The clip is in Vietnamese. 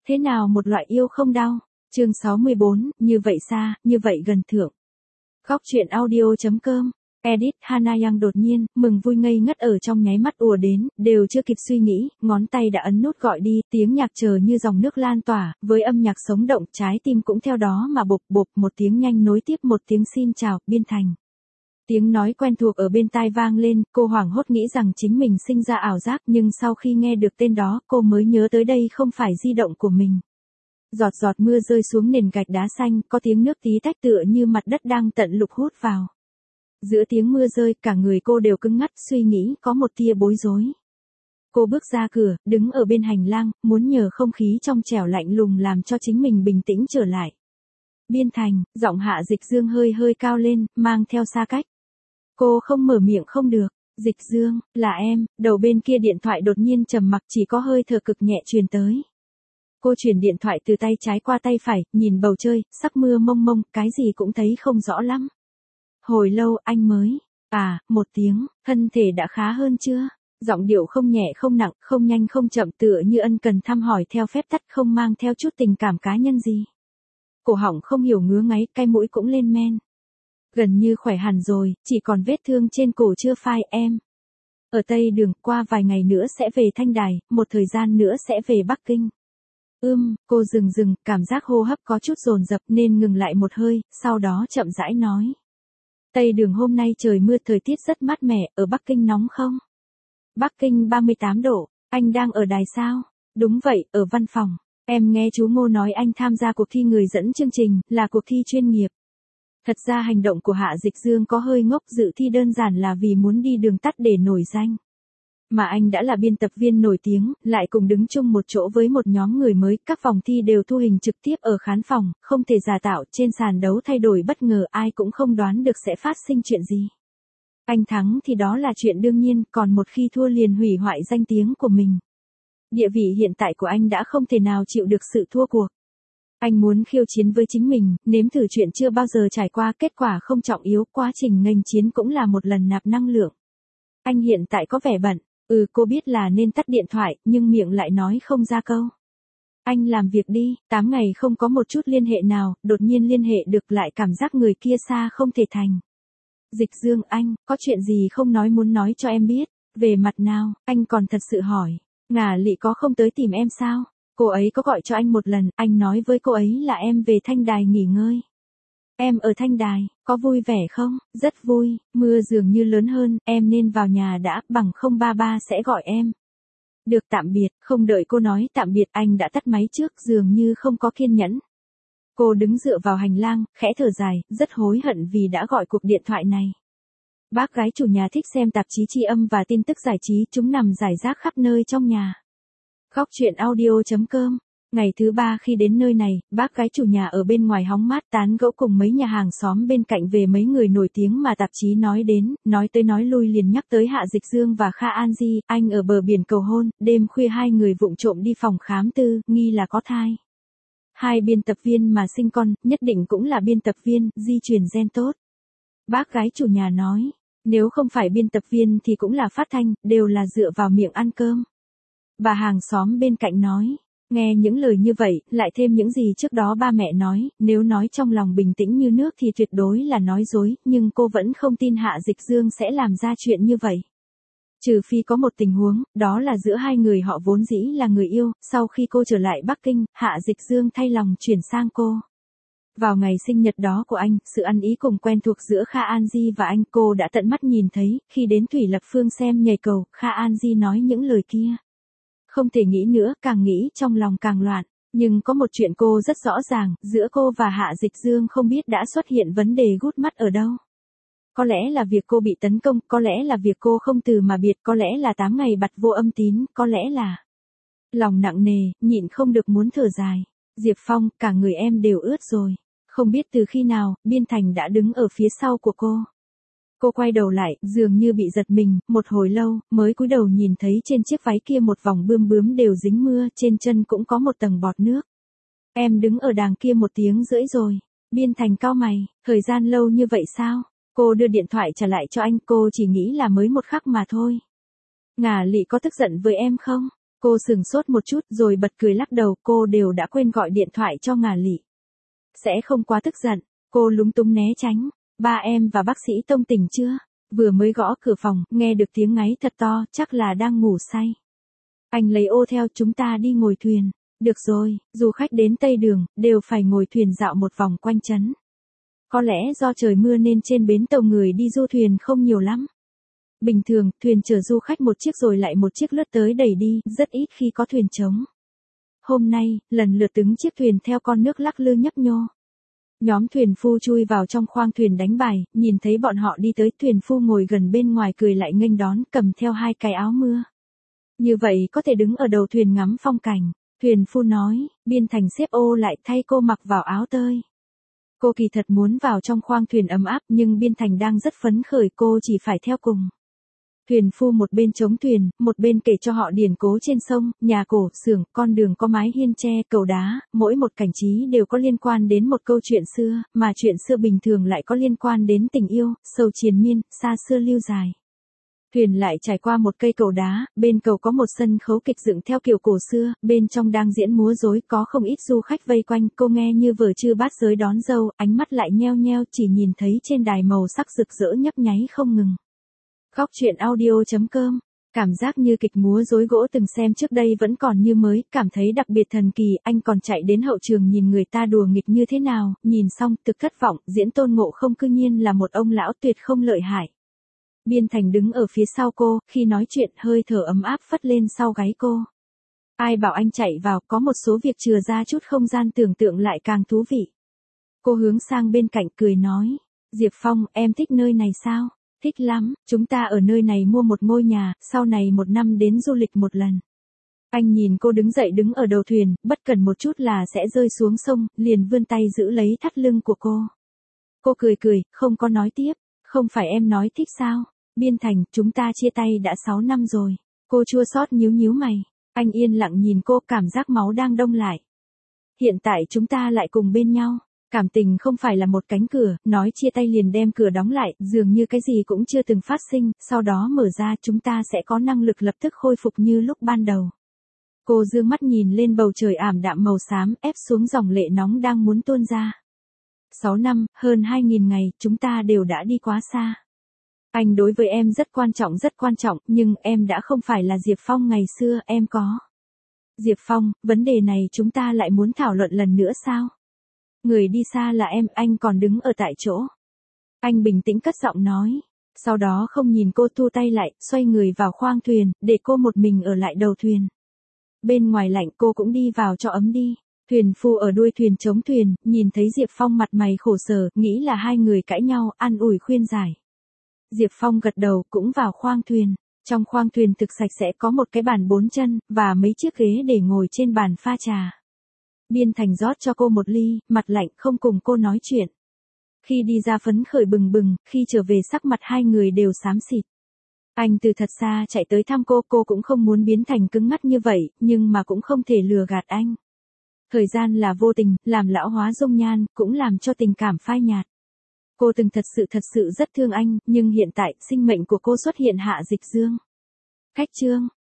Thế nào một loại yêu không đau? Chương 64, như vậy xa, như vậy gần thượng. Khóc chuyện audio.com. Edit Hana Yang đột nhiên, mừng vui ngây ngất ở trong nháy mắt ùa đến, đều chưa kịp suy nghĩ, ngón tay đã ấn nút gọi đi, tiếng nhạc chờ như dòng nước lan tỏa, với âm nhạc sống động, trái tim cũng theo đó mà bộp bộp, một tiếng nhanh nối tiếp một tiếng xin chào, Biên Thành. Tiếng nói quen thuộc ở bên tai vang lên, cô hoảng hốt nghĩ rằng chính mình sinh ra ảo giác, nhưng sau khi nghe được tên đó, cô mới nhớ tới đây không phải di động của mình. Giọt giọt mưa rơi xuống nền gạch đá xanh, có tiếng nước tí tách tựa như mặt đất đang tận lục hút vào. Giữa tiếng mưa rơi, cả người cô đều cứng ngắt, suy nghĩ, có một tia bối rối. Cô bước ra cửa, đứng ở bên hành lang, muốn nhờ không khí trong trẻo lạnh lùng làm cho chính mình bình tĩnh trở lại. Biên Thành, giọng Hạ Dịch Dương hơi hơi cao lên, mang theo xa cách. Cô không mở miệng không được. Dịch Dương, là em. Đầu bên kia điện thoại đột nhiên trầm mặc, chỉ có hơi thở cực nhẹ truyền tới. Cô chuyển điện thoại từ tay trái qua tay phải, nhìn bầu trời, sắc mưa mông mông, cái gì cũng thấy không rõ lắm. Hồi lâu anh mới, một tiếng, thân thể đã khá hơn chưa? Giọng điệu không nhẹ không nặng, không nhanh không chậm, tựa như ân cần thăm hỏi theo phép tắc, không mang theo chút tình cảm cá nhân gì. Cổ họng không hiểu ngứa ngáy, cái mũi cũng lên men. Gần như khỏe hẳn rồi, chỉ còn vết thương trên cổ chưa phai em. Ở Tây Đường, qua vài ngày nữa sẽ về Thanh Đài, một thời gian nữa sẽ về Bắc Kinh. Cô dừng, cảm giác hô hấp có chút dồn dập nên ngừng lại một hơi, sau đó chậm rãi nói. Tây Đường hôm nay trời mưa, thời tiết rất mát mẻ, ở Bắc Kinh nóng không? Bắc Kinh 38 độ, anh đang ở đài sao? Đúng vậy, ở văn phòng. Em nghe chú Ngô nói anh tham gia cuộc thi người dẫn chương trình, là cuộc thi chuyên nghiệp. Thật ra hành động của Hạ Dịch Dương có hơi ngốc, dự thi đơn giản là vì muốn đi đường tắt để nổi danh. Mà anh đã là biên tập viên nổi tiếng, lại cùng đứng chung một chỗ với một nhóm người mới, các vòng thi đều thu hình trực tiếp ở khán phòng, không thể giả tạo, trên sàn đấu thay đổi bất ngờ, ai cũng không đoán được sẽ phát sinh chuyện gì. Anh thắng thì đó là chuyện đương nhiên, còn một khi thua liền hủy hoại danh tiếng của mình. Địa vị hiện tại của anh đã không thể nào chịu được sự thua cuộc. Anh muốn khiêu chiến với chính mình, nếm thử chuyện chưa bao giờ trải qua, kết quả không trọng yếu, quá trình nghênh chiến cũng là một lần nạp năng lượng. Anh hiện tại có vẻ bận. Cô biết là nên tắt điện thoại, nhưng miệng lại nói không ra câu. Anh làm việc đi, 8 ngày không có một chút liên hệ nào, đột nhiên liên hệ được lại cảm giác người kia xa không thể thành. Dịch Dương, anh, có chuyện gì không nói muốn nói cho em biết, về mặt nào, anh còn thật sự hỏi. Ngả Lị có không tới tìm em sao? Cô ấy có gọi cho anh một lần, anh nói với cô ấy là em về Thanh Đài nghỉ ngơi. Em ở Thanh Đài, có vui vẻ không? Rất vui, mưa dường như lớn hơn, em nên vào nhà đã, bằng không ba sẽ gọi em. Được, tạm biệt, không đợi cô nói tạm biệt anh đã tắt máy trước, dường như không có kiên nhẫn. Cô đứng dựa vào hành lang, khẽ thở dài, rất hối hận vì đã gọi cuộc điện thoại này. Bác gái chủ nhà thích xem tạp chí tri âm và tin tức giải trí, chúng nằm rải rác khắp nơi trong nhà. Khóc chuyện audio.com. Ngày thứ 3 khi đến nơi này, bác gái chủ nhà ở bên ngoài hóng mát tán gẫu cùng mấy nhà hàng xóm bên cạnh về mấy người nổi tiếng mà tạp chí nói đến, nói tới nói lui liền nhắc tới Hạ Dịch Dương và Kha An Di, anh ở bờ biển cầu hôn, đêm khuya hai người vụng trộm đi phòng khám tư, nghi là có thai. Hai biên tập viên mà sinh con, nhất định cũng là biên tập viên, di truyền gen tốt. Bác gái chủ nhà nói, nếu không phải biên tập viên thì cũng là phát thanh, đều là dựa vào miệng ăn cơm. Bà hàng xóm bên cạnh nói. Nghe những lời như vậy, lại thêm những gì trước đó ba mẹ nói, nếu nói trong lòng bình tĩnh như nước thì tuyệt đối là nói dối, nhưng cô vẫn không tin Hạ Dịch Dương sẽ làm ra chuyện như vậy. Trừ phi có một tình huống, đó là giữa hai người họ vốn dĩ là người yêu, sau khi cô trở lại Bắc Kinh, Hạ Dịch Dương thay lòng chuyển sang cô. Vào ngày sinh nhật đó của anh, sự ăn ý cùng quen thuộc giữa Kha An Di và anh cô đã tận mắt nhìn thấy, khi đến Thủy Lập Phương xem nhảy cầu, Kha An Di nói những lời kia. Không thể nghĩ nữa, càng nghĩ trong lòng càng loạn. Nhưng có một chuyện cô rất rõ ràng, giữa cô và Hạ Dịch Dương không biết đã xuất hiện vấn đề gút mắt ở đâu. Có lẽ là việc cô bị tấn công, có lẽ là việc cô không từ mà biệt, có lẽ là 8 ngày bặt vô âm tín, có lẽ là lòng nặng nề, nhịn không được muốn thở dài. Diệp Phong, cả người em đều ướt rồi. Không biết từ khi nào, Biên Thành đã đứng ở phía sau của cô. Cô quay đầu lại, dường như bị giật mình, một hồi lâu, mới cúi đầu nhìn thấy trên chiếc váy kia một vòng bươm bướm đều dính mưa, trên chân cũng có một tầng bọt nước. Em đứng ở đàng kia 1 tiếng rưỡi rồi. Biên Thành cau mày, thời gian lâu như vậy sao? Cô đưa điện thoại trả lại cho anh, cô chỉ nghĩ là mới một khắc mà thôi. Ngả Lị có tức giận với em không? Cô sửng sốt một chút rồi bật cười lắc đầu, cô đều đã quên gọi điện thoại cho Ngà Lị. Sẽ không quá tức giận, cô lúng túng né tránh. Ba em và bác sĩ Tông tỉnh chưa? Vừa mới gõ cửa phòng, nghe được tiếng ngáy thật to, chắc là đang ngủ say. Anh lấy ô theo, chúng ta đi ngồi thuyền. Được rồi, du khách đến Tây Đường, đều phải ngồi thuyền dạo một vòng quanh trấn. Có lẽ do trời mưa nên trên bến tàu người đi du thuyền không nhiều lắm. Bình thường, thuyền chở du khách một chiếc rồi lại một chiếc lướt tới đẩy đi, rất ít khi có thuyền trống. Hôm nay, lần lượt từng chiếc thuyền theo con nước lắc lư nhấp nhô. Nhóm thuyền phu chui vào trong khoang thuyền đánh bài, nhìn thấy bọn họ đi tới, thuyền phu ngồi gần bên ngoài cười lại nghênh đón, cầm theo 2 cái áo mưa. Như vậy có thể đứng ở đầu thuyền ngắm phong cảnh. Thuyền phu nói, Biên Thành xếp ô lại thay cô mặc vào áo tơi. Cô kỳ thật muốn vào trong khoang thuyền ấm áp nhưng Biên Thành đang rất phấn khởi, cô chỉ phải theo cùng. Thuyền phu một bên chống thuyền, một bên kể cho họ điển cố trên sông, nhà cổ, xưởng, con đường có mái hiên tre, cầu đá, mỗi một cảnh trí đều có liên quan đến một câu chuyện xưa, mà chuyện xưa bình thường lại có liên quan đến tình yêu, sầu triền miên, xa xưa lưu dài. Thuyền lại trải qua một cây cầu đá, bên cầu có một sân khấu kịch dựng theo kiểu cổ xưa, bên trong đang diễn múa rối, có không ít du khách vây quanh, cô nghe như vừa chưa bát giới đón dâu, ánh mắt lại nheo nheo, chỉ nhìn thấy trên đài màu sắc rực rỡ nhấp nháy không ngừng. Góc truyện audio.com, cảm giác như kịch múa rối gỗ từng xem trước đây vẫn còn như mới, cảm thấy đặc biệt thần kỳ, anh còn chạy đến hậu trường nhìn người ta đùa nghịch như thế nào, nhìn xong, thực thất vọng, diễn Tôn Ngộ Không cư nhiên là một ông lão tuyệt không lợi hại. Biên Thành đứng ở phía sau cô, khi nói chuyện hơi thở ấm áp phất lên sau gáy cô. Ai bảo anh chạy vào, có một số việc chừa ra chút không gian tưởng tượng lại càng thú vị. Cô hướng sang bên cạnh cười nói, Diệp Phong, em thích nơi này sao? Thích lắm, chúng ta ở nơi này mua một ngôi nhà, sau này 1 năm đến du lịch một lần. Anh nhìn cô đứng dậy đứng ở đầu thuyền, bất cần một chút là sẽ rơi xuống sông, liền vươn tay giữ lấy thắt lưng của cô. Cô cười cười, không có nói tiếp, không phải em nói thích sao? Biên Thành, chúng ta chia tay đã 6 năm rồi. Cô chua xót nhíu nhíu mày. Anh yên lặng nhìn cô, cảm giác máu đang đông lại. Hiện tại chúng ta lại cùng bên nhau. Cảm tình không phải là một cánh cửa, nói chia tay liền đem cửa đóng lại, dường như cái gì cũng chưa từng phát sinh, sau đó mở ra chúng ta sẽ có năng lực lập tức khôi phục như lúc ban đầu. Cô dương mắt nhìn lên bầu trời ảm đạm màu xám, ép xuống dòng lệ nóng đang muốn tuôn ra. 6 năm, hơn 2.000 ngày, chúng ta đều đã đi quá xa. Anh đối với em rất quan trọng, nhưng em đã không phải là Diệp Phong ngày xưa, em có. Diệp Phong, vấn đề này chúng ta lại muốn thảo luận lần nữa sao? Người đi xa là em, anh còn đứng ở tại chỗ. Anh bình tĩnh cất giọng nói. Sau đó không nhìn cô, thu tay lại, xoay người vào khoang thuyền, để cô một mình ở lại đầu thuyền. Bên ngoài lạnh, cô cũng đi vào cho ấm đi. Thuyền phu ở đuôi thuyền chống thuyền, nhìn thấy Diệp Phong mặt mày khổ sở, nghĩ là hai người cãi nhau, an ủi khuyên giải. Diệp Phong gật đầu, cũng vào khoang thuyền. Trong khoang thuyền thực sạch sẽ, có một cái bàn 4 chân, và mấy chiếc ghế để ngồi trên bàn pha trà. Biên Thành rót cho cô một ly, mặt lạnh, không cùng cô nói chuyện. Khi đi ra phấn khởi bừng bừng, khi trở về sắc mặt hai người đều xám xịt. Anh từ thật xa chạy tới thăm cô cũng không muốn biến thành cứng ngắt như vậy, nhưng mà cũng không thể lừa gạt anh. Thời gian là vô tình, làm lão hóa dung nhan, cũng làm cho tình cảm phai nhạt. Cô từng thật sự rất thương anh, nhưng hiện tại, sinh mệnh của cô xuất hiện hạ dịch dương. Khách chương.